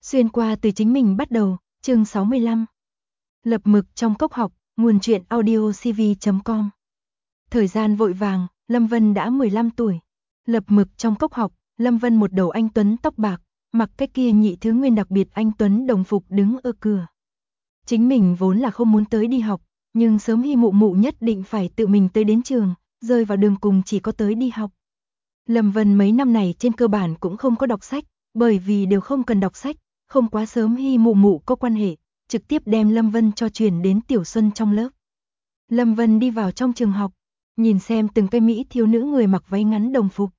Xuyên qua từ chính mình bắt đầu, chương 65. Lập mực trong cốc học, nguồn truyện audio cv.com. Thời gian vội vàng, Lâm Vân đã 15 tuổi. Lập mực trong cốc học, Lâm Vân một đầu anh tuấn tóc bạc, mặc cái kia nhị thứ nguyên đặc biệt anh tuấn đồng phục đứng ở cửa. Chính mình vốn là không muốn tới đi học, nhưng sớm Hy mụ mụ nhất định phải tự mình tới đến trường, rơi vào đường cùng chỉ có tới đi học. Lâm Vân mấy năm này trên cơ bản cũng không có đọc sách, bởi vì đều không cần đọc sách, không quá sớm Hy mụ mụ có quan hệ, trực tiếp đem Lâm Vân cho truyền đến Tiểu Xuân trong lớp. Lâm Vân đi vào trong trường học, nhìn xem từng cái mỹ thiếu nữ người mặc váy ngắn đồng phục.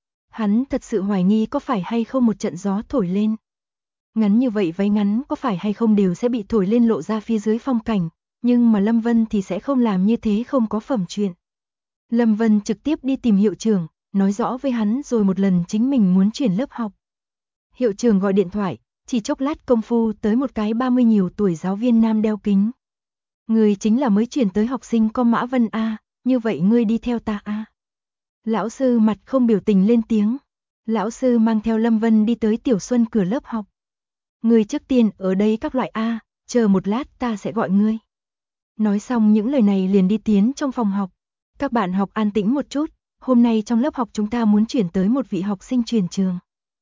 Hắn thật sự hoài nghi có phải hay không một trận gió thổi lên. Ngắn như vậy váy ngắn có phải hay không đều sẽ bị thổi lên lộ ra phía dưới phong cảnh, nhưng mà Lâm Vân thì sẽ không làm như thế, không có phẩm chuyện. Lâm Vân trực tiếp đi tìm hiệu trưởng, nói rõ với hắn rồi một lần chính mình muốn chuyển lớp học. Hiệu trưởng gọi điện thoại, chỉ chốc lát công phu tới một cái 30 nhiều tuổi giáo viên nam đeo kính. Người chính là mới chuyển tới học sinh có Mã Vân A, như vậy ngươi đi theo ta A. Lão sư mặt không biểu tình lên tiếng. Lão sư mang theo Lâm Vân đi tới Tiểu Xuân cửa lớp học. Ngươi trước tiên ở đây các loại A, chờ một lát ta sẽ gọi ngươi. Nói xong những lời này liền đi tiến trong phòng học. Các bạn học an tĩnh một chút, hôm nay trong lớp học chúng ta muốn chuyển tới một vị học sinh chuyển trường.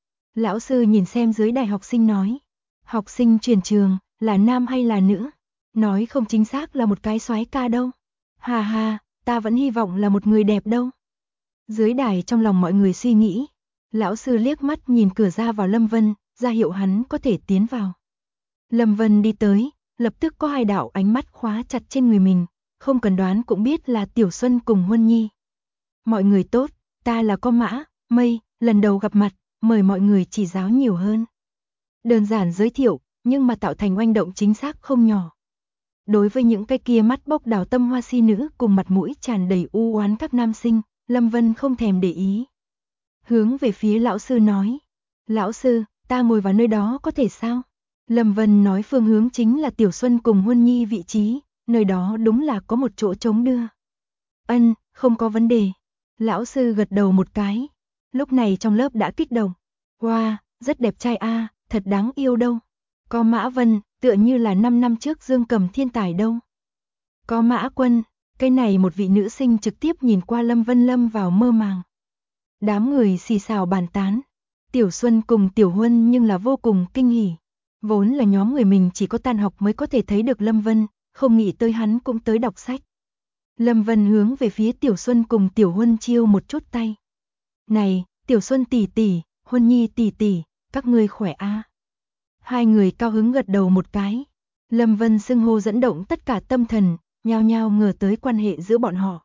Lão sư nhìn xem dưới đài học sinh nói. Học sinh chuyển trường, là nam hay là nữ? Nói không chính xác là một cái soái ca đâu. Hà hà, ta vẫn hy vọng là một người đẹp đâu. Dưới đài trong lòng mọi người suy nghĩ. Lão sư liếc mắt nhìn cửa ra vào Lâm Vân, ra hiệu hắn có thể tiến vào. Lâm Vân đi tới, lập tức có hai đạo ánh mắt khóa chặt trên người mình, không cần đoán cũng biết là Tiểu Xuân cùng Huân Nhi. Mọi người tốt, ta là con Mã, Mây, lần đầu gặp mặt, mời mọi người chỉ giáo nhiều hơn. Đơn giản giới thiệu, nhưng mà tạo thành oanh động chính xác không nhỏ. Đối với những cái kia mắt bốc đào tâm hoa si nữ cùng mặt mũi tràn đầy u oán các nam sinh, Lâm Vân không thèm để ý. Hướng về phía lão sư nói, lão sư, ta ngồi vào nơi đó có thể sao? Lâm Vân nói phương hướng chính là Tiểu Xuân cùng Huân Nhi vị trí, nơi đó đúng là có một chỗ trống đưa. Ân, không có vấn đề. Lão sư gật đầu một cái. Lúc này trong lớp đã kích động. Wow, rất đẹp trai a, thật đáng yêu đâu. Có Mã Vân, tựa như là 5 năm trước Dương Cầm thiên tài đâu. Có Mã Quân, cái này một vị nữ sinh trực tiếp nhìn qua Lâm Vân lâm vào mơ màng. Đám người xì xào bàn tán. Tiểu Xuân cùng Tiểu Huân nhưng là vô cùng kinh hỉ. Vốn là nhóm người mình chỉ có tan học mới có thể thấy được Lâm Vân, không nghĩ tới hắn cũng tới đọc sách. Lâm Vân hướng về phía Tiểu Xuân cùng Tiểu Huân chiêu một chút tay. Này, Tiểu Xuân tỷ tỷ, Huân Nhi tỷ tỷ, các ngươi khỏe a? Hai người cao hứng gật đầu một cái. Lâm Vân xưng hô dẫn động tất cả tâm thần, nhao nhao ngờ tới quan hệ giữa bọn họ.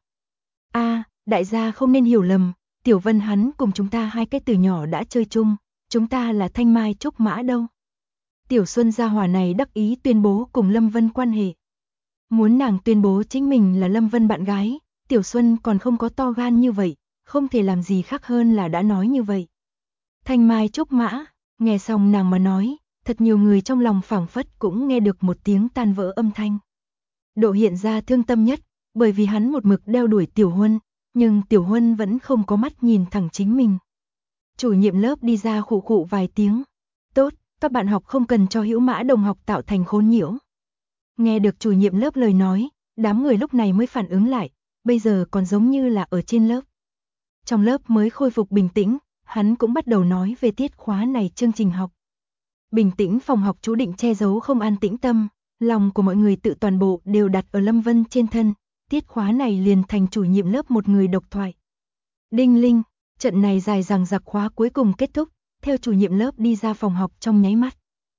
A, đại gia không nên hiểu lầm, Tiểu Vân hắn cùng chúng ta hai cái từ nhỏ đã chơi chung, chúng ta là Thanh Mai Trúc Mã đâu. Tiểu Xuân gia hỏa này đắc ý tuyên bố cùng Lâm Vân quan hệ. Muốn nàng tuyên bố chính mình là Lâm Vân bạn gái, Tiểu Xuân còn không có to gan như vậy, không thể làm gì khác hơn là đã nói như vậy. Thanh Mai Trúc Mã, nghe xong nàng mà nói, thật nhiều người trong lòng phảng phất cũng nghe được một tiếng tan vỡ âm thanh. Độ hiện ra thương tâm nhất, bởi vì hắn một mực đeo đuổi Tiểu Huân, nhưng Tiểu Huân vẫn không có mắt nhìn thẳng chính mình. Chủ nhiệm lớp đi ra khụ khụ vài tiếng. Tốt, các bạn học không cần cho Hữu Mã đồng học tạo thành khốn nhiễu. Nghe được chủ nhiệm lớp lời nói, đám người lúc này mới phản ứng lại, bây giờ còn giống như là ở trên lớp. Trong lớp mới khôi phục bình tĩnh, hắn cũng bắt đầu nói về tiết khóa này chương trình học. Bình tĩnh phòng học chú định che giấu không an tĩnh tâm, lòng của mọi người tự toàn bộ đều đặt ở Lâm Vân trên thân, tiết khóa này liền thành chủ nhiệm lớp một người độc thoại. Đinh linh, trận này dài dằng dặc khóa cuối cùng kết thúc, theo chủ nhiệm lớp đi ra phòng học trong nháy mắt.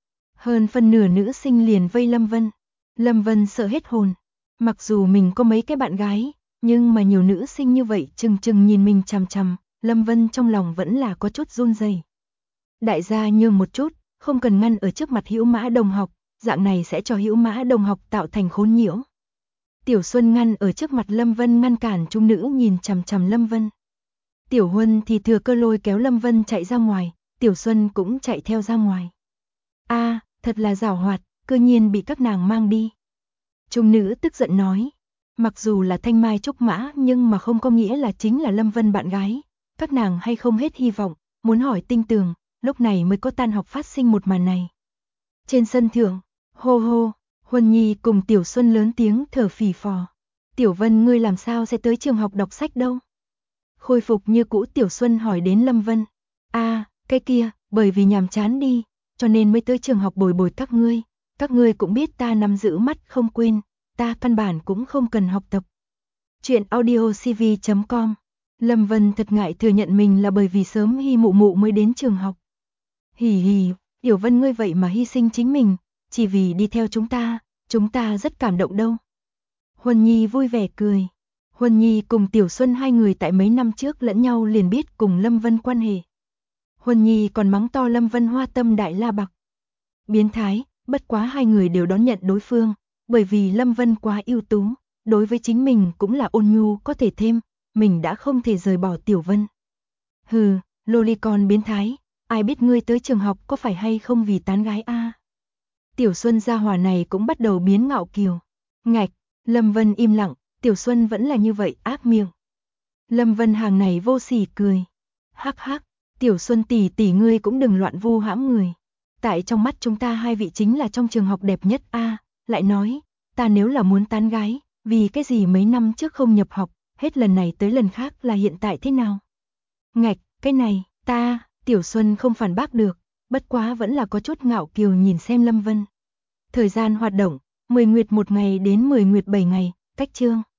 Hơn phân nửa nữ sinh liền vây Lâm Vân. Lâm Vân sợ hết hồn. Mặc dù mình có mấy cái bạn gái, nhưng mà nhiều nữ sinh như vậy chừng chừng nhìn mình chằm chằm, Lâm Vân trong lòng vẫn là có chút run rẩy. Đại gia nhường một chút, không cần ngăn ở trước mặt Hữu Mã đồng học, dạng này sẽ cho Hữu Mã đồng học tạo thành khốn nhiễu. Tiểu Xuân ngăn ở trước mặt Lâm Vân ngăn cản chúng nữ nhìn chằm chằm Lâm Vân. Tiểu Huân thì thừa cơ lôi kéo Lâm Vân chạy ra ngoài, Tiểu Xuân cũng chạy theo ra ngoài. A, thật là giảo hoạt, cơ nhiên bị các nàng mang đi. Trung nữ tức giận nói, mặc dù là Thanh Mai Trúc Mã nhưng mà không có nghĩa là chính là Lâm Vân bạn gái. Các nàng hay không hết hy vọng, muốn hỏi tinh tường, lúc này mới có tan học phát sinh một màn này. Trên sân thượng, hô hô, Huân Nhi cùng Tiểu Xuân lớn tiếng thở phì phò. Tiểu Vân ngươi làm sao sẽ tới trường học đọc sách đâu? Khôi phục như cũ Tiểu Xuân hỏi đến Lâm Vân. Cái kia, bởi vì nhàm chán đi, cho nên mới tới trường học bồi bồi các ngươi cũng biết ta nắm giữ mắt không quên, ta căn bản cũng không cần học tập. Chuyện audiocv.com. Lâm Vân thật ngại thừa nhận mình là bởi vì sớm Hi mụ mụ mới đến trường học. Hì hì, Tiểu Vân ngươi vậy mà hy sinh chính mình, chỉ vì đi theo chúng ta rất cảm động đâu. Huân Nhi vui vẻ cười. Huân Nhi cùng Tiểu Xuân hai người tại mấy năm trước lẫn nhau liền biết cùng Lâm Vân quan hệ. Huân Nhi còn mắng to Lâm Vân hoa tâm đại la bạc. Biến thái, bất quá hai người đều đón nhận đối phương, bởi vì Lâm Vân quá ưu tú, đối với chính mình cũng là ôn nhu có thể thêm, mình đã không thể rời bỏ Tiểu Vân. Hừ, lolicon biến thái, ai biết ngươi tới trường học có phải hay không vì tán gái a? Tiểu Xuân gia hỏa này cũng bắt đầu biến ngạo kiều. Ngạch, Lâm Vân im lặng, Tiểu Xuân vẫn là như vậy ác miệng. Lâm Vân hàng này vô sỉ cười. Hắc hắc, Tiểu Xuân tỷ tỷ ngươi cũng đừng loạn vu hãm người. Tại trong mắt chúng ta hai vị chính là trong trường học đẹp nhất a. Lại nói, ta nếu là muốn tán gái, vì cái gì mấy năm trước không nhập học, hết lần này tới lần khác là hiện tại thế nào? Ngạch, cái này, Tiểu Xuân không phản bác được, bất quá vẫn là có chút ngạo kiều nhìn xem Lâm Vân. Thời gian hoạt động, 10 nguyệt 1 ngày đến 10 nguyệt 7 ngày, cách chương.